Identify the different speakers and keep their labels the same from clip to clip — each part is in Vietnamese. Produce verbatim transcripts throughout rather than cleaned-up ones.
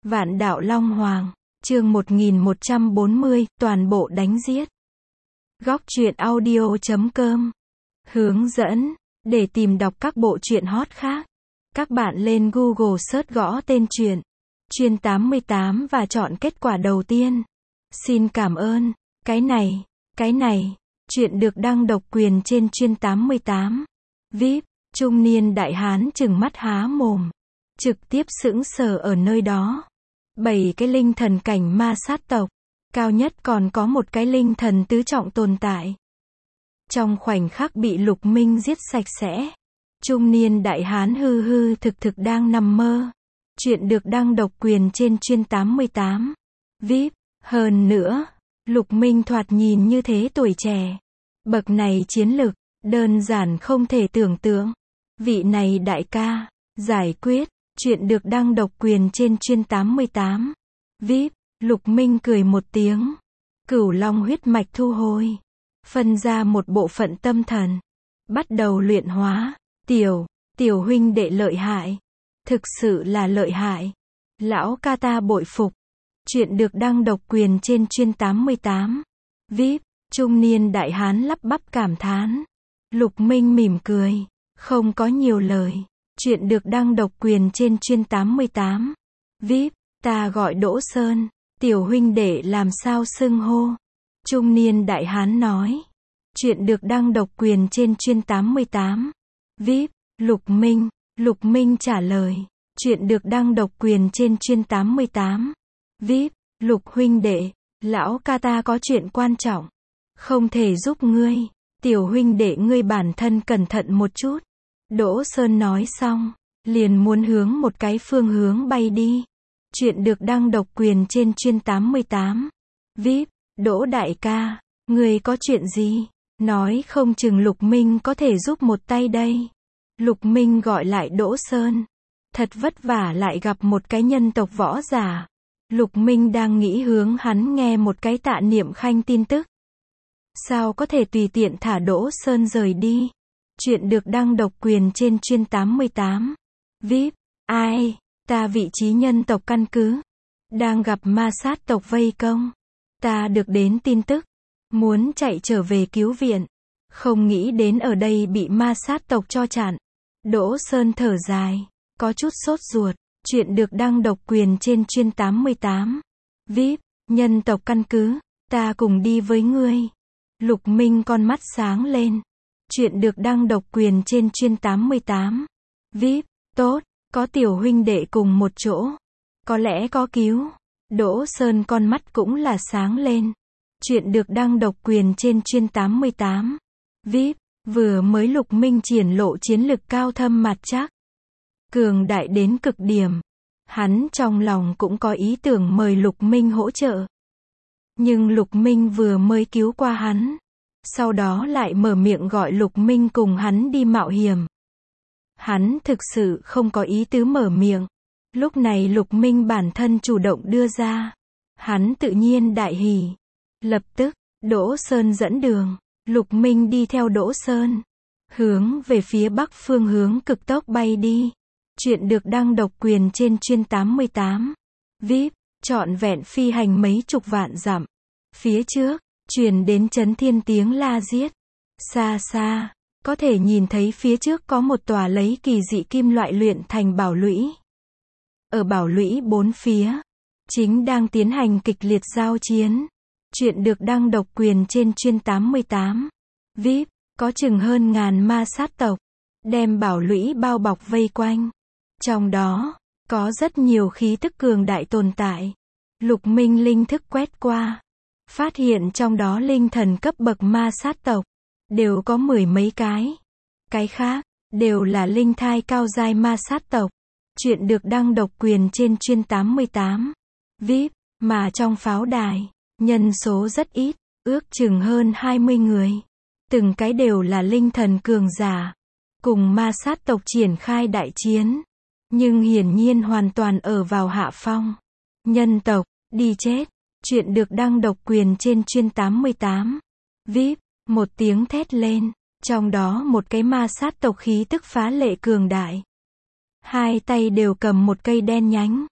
Speaker 1: Vạn đạo Long Hoàng, chương một nghìn một trăm bốn mươi, toàn bộ đánh giết. Góc truyện audio chấm com. Hướng dẫn, để tìm đọc các bộ truyện hot khác, các bạn lên Google search gõ tên truyện Chuyên tám mươi tám và chọn kết quả đầu tiên. Xin cảm ơn. Cái này, cái này, truyện được đăng độc quyền trên Chuyên tám mươi tám. vê i pê, trung niên đại hán trừng mắt há mồm, trực tiếp sững sờ ở nơi đó. Bảy cái linh thần cảnh ma sát tộc, cao nhất còn có một cái linh thần tứ trọng tồn tại. Trong khoảnh khắc bị Lục Minh giết sạch sẽ, trung niên đại hán hư hư thực thực đang nằm mơ. Chuyện được đăng độc quyền trên Chuyên tám mươi tám. vê i pê, hơn nữa, Lục Minh thoạt nhìn như thế tuổi trẻ. Bậc này chiến lực, đơn giản không thể tưởng tượng. Vị này đại ca, giải quyết. Chuyện được đăng độc quyền trên Chuyên tám mươi tám. vê i pê, Lục Minh cười một tiếng. Cửu Long huyết mạch thu hồi. Phân ra một bộ phận tâm thần. Bắt đầu luyện hóa. Tiểu, tiểu huynh đệ lợi hại. Thực sự là lợi hại. Lão ca ta bội phục. Chuyện được đăng độc quyền trên Chuyên tám mươi tám. vê i pê, trung niên đại hán lắp bắp cảm thán. Lục Minh mỉm cười. Không có nhiều lời. Chuyện được đăng độc quyền trên Chuyên tám mươi tám. vê i pê, ta gọi Đỗ Sơn. Tiểu huynh đệ làm sao xưng hô? Trung niên đại hán nói. Chuyện được đăng độc quyền trên Chuyên tám mươi tám. vê i pê, Lục Minh. Lục Minh trả lời. Chuyện được đăng độc quyền trên Chuyên tám mươi tám. vê i pê, Lục huynh đệ. Lão ca ta có chuyện quan trọng. Không thể giúp ngươi. Tiểu huynh đệ ngươi bản thân cẩn thận một chút. Đỗ Sơn nói xong, liền muốn hướng một cái phương hướng bay đi. Chuyện được đăng độc quyền trên Chuyên tám mươi tám. vê i pê, Đỗ đại ca, ngươi có chuyện gì? Nói không chừng Lục Minh có thể giúp một tay đây. Lục Minh gọi lại Đỗ Sơn. Thật vất vả lại gặp một cái nhân tộc võ giả. Lục Minh đang nghĩ hướng hắn nghe một cái Tạ Niệm Khanh tin tức. Sao có thể tùy tiện thả Đỗ Sơn rời đi? Chuyện được đăng độc quyền trên Chuyên tám mươi tám. vê i pê, ai, ta vị trí nhân tộc căn cứ. Đang gặp ma sát tộc vây công. Ta được đến tin tức. Muốn chạy trở về cứu viện. Không nghĩ đến ở đây bị ma sát tộc cho chặn. Đỗ Sơn thở dài. Có chút sốt ruột. Chuyện được đăng độc quyền trên Chuyên tám mươi tám. vê i pê, nhân tộc căn cứ. Ta cùng đi với ngươi. Lục Minh con mắt sáng lên. Chuyện được đăng độc quyền trên Chuyên tám mươi tám. vê i pê, tốt, có tiểu huynh đệ cùng một chỗ. Có lẽ có cứu. Đỗ Sơn con mắt cũng là sáng lên. Chuyện được đăng độc quyền trên Chuyên tám mươi tám. vê i pê, vừa mới Lục Minh triển lộ chiến lực cao thâm mặt chắc. Cường đại đến cực điểm. Hắn trong lòng cũng có ý tưởng mời Lục Minh hỗ trợ. Nhưng Lục Minh vừa mới cứu qua hắn. Sau đó lại mở miệng gọi Lục Minh cùng hắn đi mạo hiểm. Hắn thực sự không có ý tứ mở miệng. Lúc này Lục Minh bản thân chủ động đưa ra. Hắn tự nhiên đại hỉ. Lập tức, Đỗ Sơn dẫn đường. Lục Minh đi theo Đỗ Sơn. Hướng về phía bắc phương hướng cực tốc bay đi. Chuyện được đăng độc quyền trên Chuyên tám mươi tám. vê i pê, trọn vẹn phi hành mấy chục vạn dặm. Phía trước, truyền đến chấn thiên tiếng la giết. Xa xa, có thể nhìn thấy phía trước có một tòa lấy kỳ dị kim loại luyện thành bảo lũy. Ở bảo lũy bốn phía, chính đang tiến hành kịch liệt giao chiến. Chuyện được đăng độc quyền trên Chuyên tám mươi tám. vê i pê, có chừng hơn ngàn ma sát tộc, đem bảo lũy bao bọc vây quanh. Trong đó, có rất nhiều khí tức cường đại tồn tại. Lục Minh linh thức quét qua. Phát hiện trong đó linh thần cấp bậc ma sát tộc. Đều có mười mấy cái. Cái khác, đều là linh thai cao giai ma sát tộc. Chuyện được đăng độc quyền trên Chuyên tám mươi tám. vê i pê, mà trong pháo đài, nhân số rất ít, ước chừng hơn hai mươi người. Từng cái đều là linh thần cường giả. Cùng ma sát tộc triển khai đại chiến. Nhưng hiển nhiên hoàn toàn ở vào hạ phong. Nhân tộc, đi chết. Chuyện được đăng độc quyền trên Chuyên tám mươi tám. vê i pê, một tiếng thét lên. Trong đó một cái ma sát tộc khí tức phá lệ cường đại. Hai tay đều cầm một cây đen nhánh.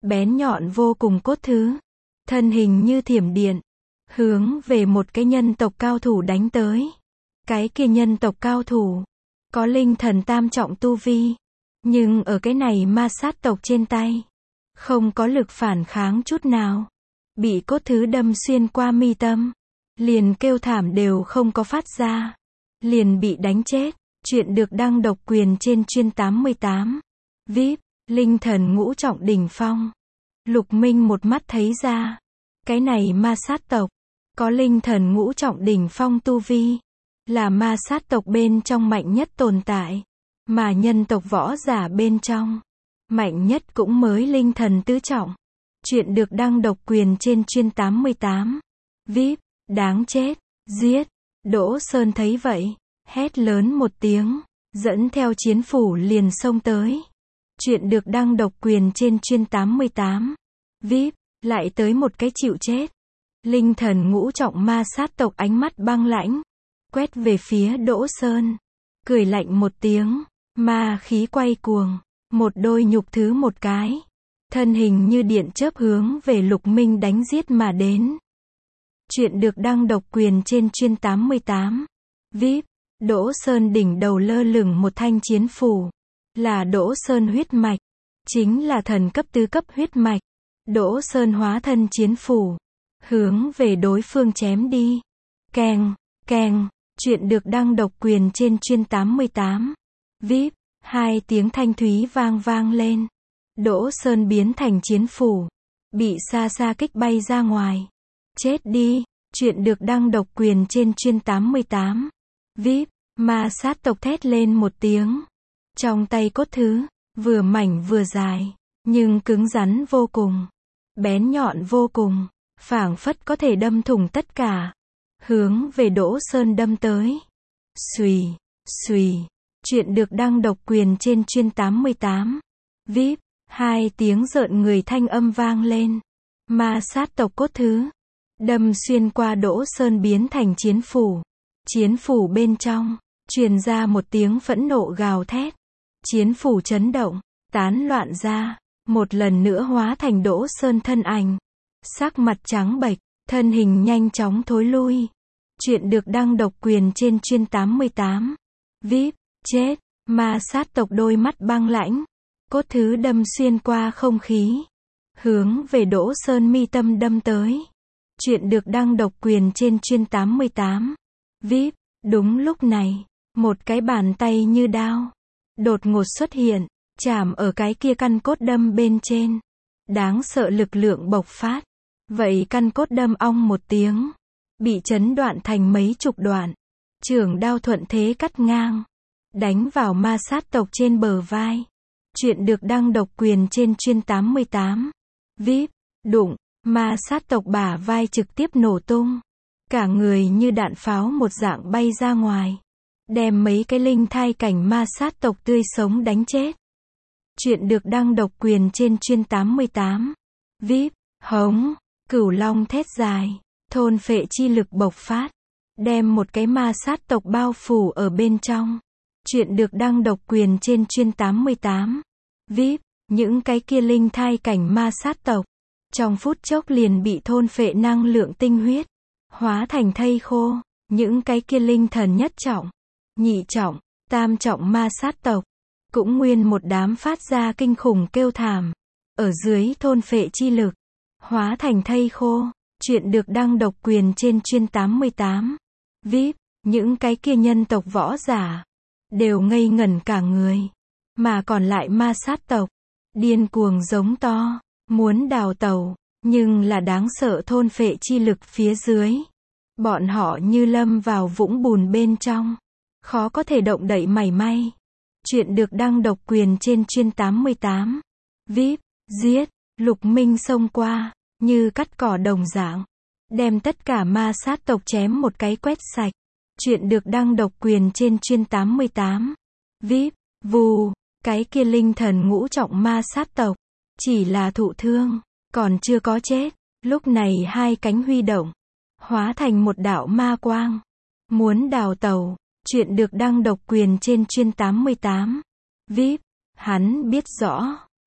Speaker 1: bén nhọn vô cùng cốt thứ, thân hình như thiểm điện, hướng về một cái nhân tộc cao thủ đánh tới. Cái kia nhân tộc cao thủ, có linh thần tam trọng tu vi, nhưng ở cái này ma sát tộc trên tay, không có lực phản kháng chút nào, bị cốt thứ đâm xuyên qua mi tâm, liền kêu thảm đều không có phát ra, liền bị đánh chết. Chuyện được đăng độc quyền trên chuyên tám mươi tám. vê i pê, linh thần ngũ trọng đỉnh phong. Lục Minh một mắt thấy ra, cái này ma sát tộc, có linh thần ngũ trọng đỉnh phong tu vi, là ma sát tộc bên trong mạnh nhất tồn tại, mà nhân tộc võ giả bên trong, mạnh nhất cũng mới linh thần tứ trọng. Chuyện được đăng độc quyền trên chuyên tám mươi tám. vê i pê, đáng chết, giết. Đỗ Sơn thấy vậy, hét lớn một tiếng, dẫn theo chiến phủ liền xông tới. Chuyện được đăng độc quyền trên chuyên tám mươi tám. vê i pê, lại tới một cái chịu chết. Linh thần ngũ trọng ma sát tộc ánh mắt băng lãnh, quét về phía Đỗ Sơn, cười lạnh một tiếng, ma khí quay cuồng, một đôi nhục thứ một cái, thân hình như điện chớp hướng về Lục Minh đánh giết mà đến. Chuyện được đăng độc quyền trên chuyên tám mươi tám. vê i pê, Đỗ Sơn đỉnh đầu lơ lửng một thanh chiến phủ, là Đỗ Sơn huyết mạch, chính là thần cấp tứ cấp huyết mạch. Đỗ Sơn hóa thân chiến phủ, hướng về đối phương chém đi. Keng, keng, chuyện được đăng độc quyền trên chuyên tám mươi tám. vê i pê, hai tiếng thanh thúy vang vang lên. Đỗ Sơn biến thành chiến phủ, bị xa xa kích bay ra ngoài. Chết đi. Chuyện được đăng độc quyền trên chuyên tám mươi tám. vê i pê, ma sát tộc thét lên một tiếng. Trong tay cốt thứ, vừa mảnh vừa dài, nhưng cứng rắn vô cùng, bén nhọn vô cùng, phảng phất có thể đâm thủng tất cả, hướng về Đỗ Sơn đâm tới. Xùy, xùy, chuyện được đăng độc quyền trên chuyên tám mươi tám. vê i pê, hai tiếng rợn người thanh âm vang lên. Ma sát tộc cốt thứ, đâm xuyên qua Đỗ Sơn biến thành chiến phủ. Chiến phủ bên trong, truyền ra một tiếng phẫn nộ gào thét. Chiến phủ chấn động, tán loạn ra, một lần nữa hóa thành Đỗ Sơn thân ảnh. Sắc mặt trắng bệch, thân hình nhanh chóng thối lui. Chuyện được đăng độc quyền trên chuyên tám mươi tám. vê i pê, chết, ma sát tộc đôi mắt băng lãnh. Cốt thứ đâm xuyên qua không khí, hướng về Đỗ Sơn mi tâm đâm tới. Chuyện được đăng độc quyền trên chuyên tám mươi tám. vê i pê, đúng lúc này, một cái bàn tay như đao, đột ngột xuất hiện, chạm ở cái kia căn cốt đâm bên trên. Đáng sợ lực lượng bộc phát. Vậy căn cốt đâm ong một tiếng, bị chấn đoạn thành mấy chục đoạn. Chưởng đao thuận thế cắt ngang, đánh vào ma sát tộc trên bờ vai. Chuyện được đăng độc quyền trên chuyên tám mươi tám. vê i pê, đụng, ma sát tộc bả vai trực tiếp nổ tung. Cả người như đạn pháo một dạng bay ra ngoài, đem mấy cái linh thai cảnh ma sát tộc tươi sống đánh chết. Chuyện được đăng độc quyền trên chuyên tám mươi tám. vê i pê, hống, cửu long thét dài, thôn phệ chi lực bộc phát, đem một cái ma sát tộc bao phủ ở bên trong. Chuyện được đăng độc quyền trên chuyên tám mươi tám. vê i pê, những cái kia linh thai cảnh ma sát tộc, trong phút chốc liền bị thôn phệ năng lượng tinh huyết, hóa thành thây khô. Những cái kia linh thần nhất trọng, nhị trọng, tam trọng ma sát tộc, cũng nguyên một đám phát ra kinh khủng kêu thảm, ở dưới thôn phệ chi lực, hóa thành thây khô. Chuyện được đăng độc quyền trên chuyên tám mươi tám. vê i pê, những cái kia nhân tộc võ giả, đều ngây ngẩn cả người, mà còn lại ma sát tộc, điên cuồng giống to, muốn đào tẩu, nhưng là đáng sợ thôn phệ chi lực phía dưới. Bọn họ như lâm vào vũng bùn bên trong, khó có thể động đậy mảy may. Chuyện được đăng độc quyền trên chuyên tám mươi tám. vê i pê, giết, Lục Minh xông qua, như cắt cỏ đồng dạng, đem tất cả ma sát tộc chém một cái quét sạch. Chuyện được đăng độc quyền trên chuyên tám mươi tám. vê i pê, vù, cái kia linh thần ngũ trọng ma sát tộc, chỉ là thụ thương, còn chưa có chết. Lúc này hai cánh huy động, hóa thành một đạo ma quang, muốn đào tẩu. Chuyện được đăng độc quyền trên chuyên tám mươi tám. vê i pê, hắn biết rõ,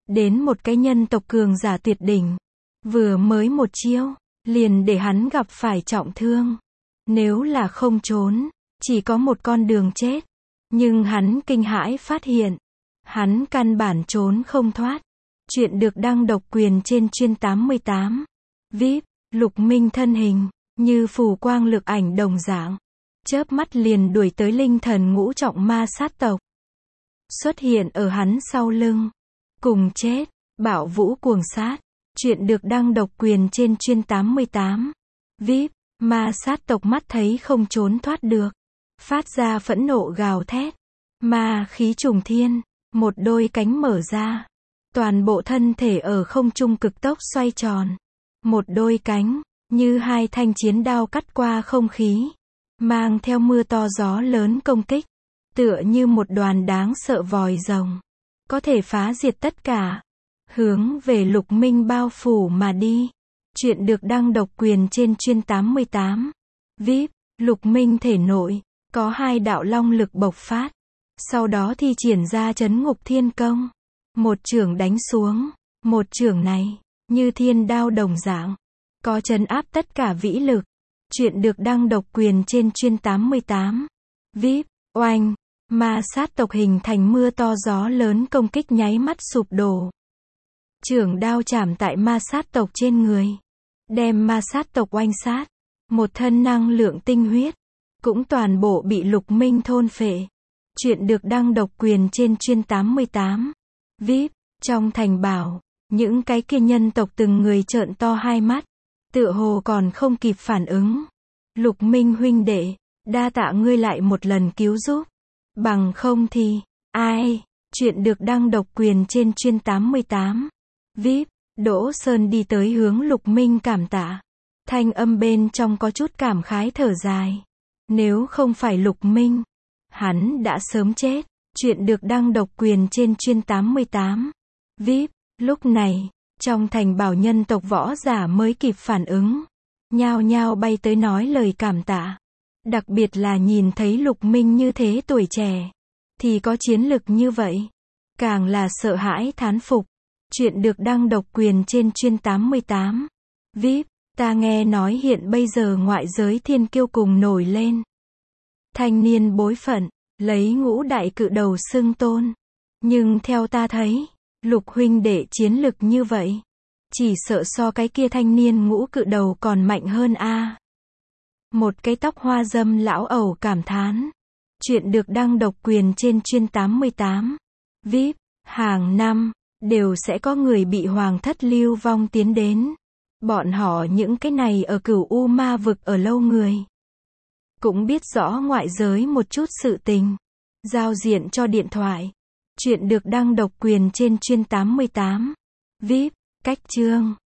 Speaker 1: đến một cái nhân tộc cường giả tuyệt đỉnh. Vừa mới một chiêu, liền để hắn gặp phải trọng thương. Nếu là không trốn, chỉ có một con đường chết. Nhưng hắn kinh hãi phát hiện, hắn căn bản trốn không thoát. Chuyện được đăng độc quyền trên chuyên tám mươi tám. vê i pê, Lục Minh thân hình, như phù quang lực ảnh đồng dạng. Chớp mắt liền đuổi tới linh thần ngũ trọng ma sát tộc. Xuất hiện ở hắn sau lưng. Cùng chết, bạo vũ cuồng sát. Chuyện được đăng độc quyền trên chuyên tám mươi tám. vê i pê, ma sát tộc mắt thấy không trốn thoát được. Phát ra phẫn nộ gào thét. Ma khí trùng thiên, một đôi cánh mở ra. Toàn bộ thân thể ở không trung cực tốc xoay tròn. Một đôi cánh, như hai thanh chiến đao cắt qua không khí. Mang theo mưa to gió lớn công kích. Tựa như một đoàn đáng sợ vòi rồng. Có thể phá diệt tất cả. Hướng về Lục Minh bao phủ mà đi. Chuyện được đăng độc quyền trên chuyên tám mươi tám. vê i pê, Lục Minh thể nội, có hai đạo long lực bộc phát. Sau đó thi triển ra trấn ngục thiên công. Một chưởng đánh xuống. Một chưởng này, như thiên đao đồng dạng. Có trấn áp tất cả vĩ lực. Chuyện được đăng độc quyền trên chuyên tám mươi tám. vê i pê, oanh. Ma sát tộc hình thành mưa to gió lớn công kích nháy mắt sụp đổ. Chưởng đao chạm tại ma sát tộc trên người. Đem ma sát tộc oanh sát. Một thân năng lượng tinh huyết. Cũng toàn bộ bị Lục Minh thôn phệ. Chuyện được đăng độc quyền trên chuyên tám mươi tám. vê i pê, trong thành bảo, những cái kia nhân tộc từng người trợn to hai mắt. Tựa hồ còn không kịp phản ứng. Lục Minh huynh đệ, đa tạ ngươi lại một lần cứu giúp. Bằng không thì, ai? Chuyện được đăng độc quyền trên chuyên tám mươi tám. vê i pê, Đỗ Sơn đi tới hướng Lục Minh cảm tạ. Thanh âm bên trong có chút cảm khái thở dài. Nếu không phải Lục Minh, hắn đã sớm chết. Chuyện được đăng độc quyền trên chuyên tám mươi tám. vê i pê, lúc này, trong thành bảo nhân tộc võ giả mới kịp phản ứng. Nhao nhao bay tới nói lời cảm tạ. Đặc biệt là nhìn thấy Lục Minh như thế tuổi trẻ. Thì có chiến lực như vậy. Càng là sợ hãi thán phục. Chuyện được đăng độc quyền trên chuyên tám mươi tám. vê i pê, ta nghe nói hiện bây giờ ngoại giới thiên kiêu cùng nổi lên. Thanh niên bối phận, lấy ngũ đại cự đầu xưng tôn. Nhưng theo ta thấy, Lục huynh đệ chiến lực như vậy. Chỉ sợ so cái kia thanh niên ngũ cự đầu còn mạnh hơn a. Một cái tóc hoa dâm lão ẩu cảm thán. Chuyện được đăng độc quyền trên chuyên tám mươi tám. vê i pê, hàng năm, đều sẽ có người bị hoàng thất lưu vong tiến đến. Bọn họ những cái này ở Cửu U Ma vực ở lâu người. Cũng biết rõ ngoại giới một chút sự tình. Giao diện cho điện thoại. Chuyện được đăng độc quyền trên chuyên tám mươi tám. vê i pê, cách chương.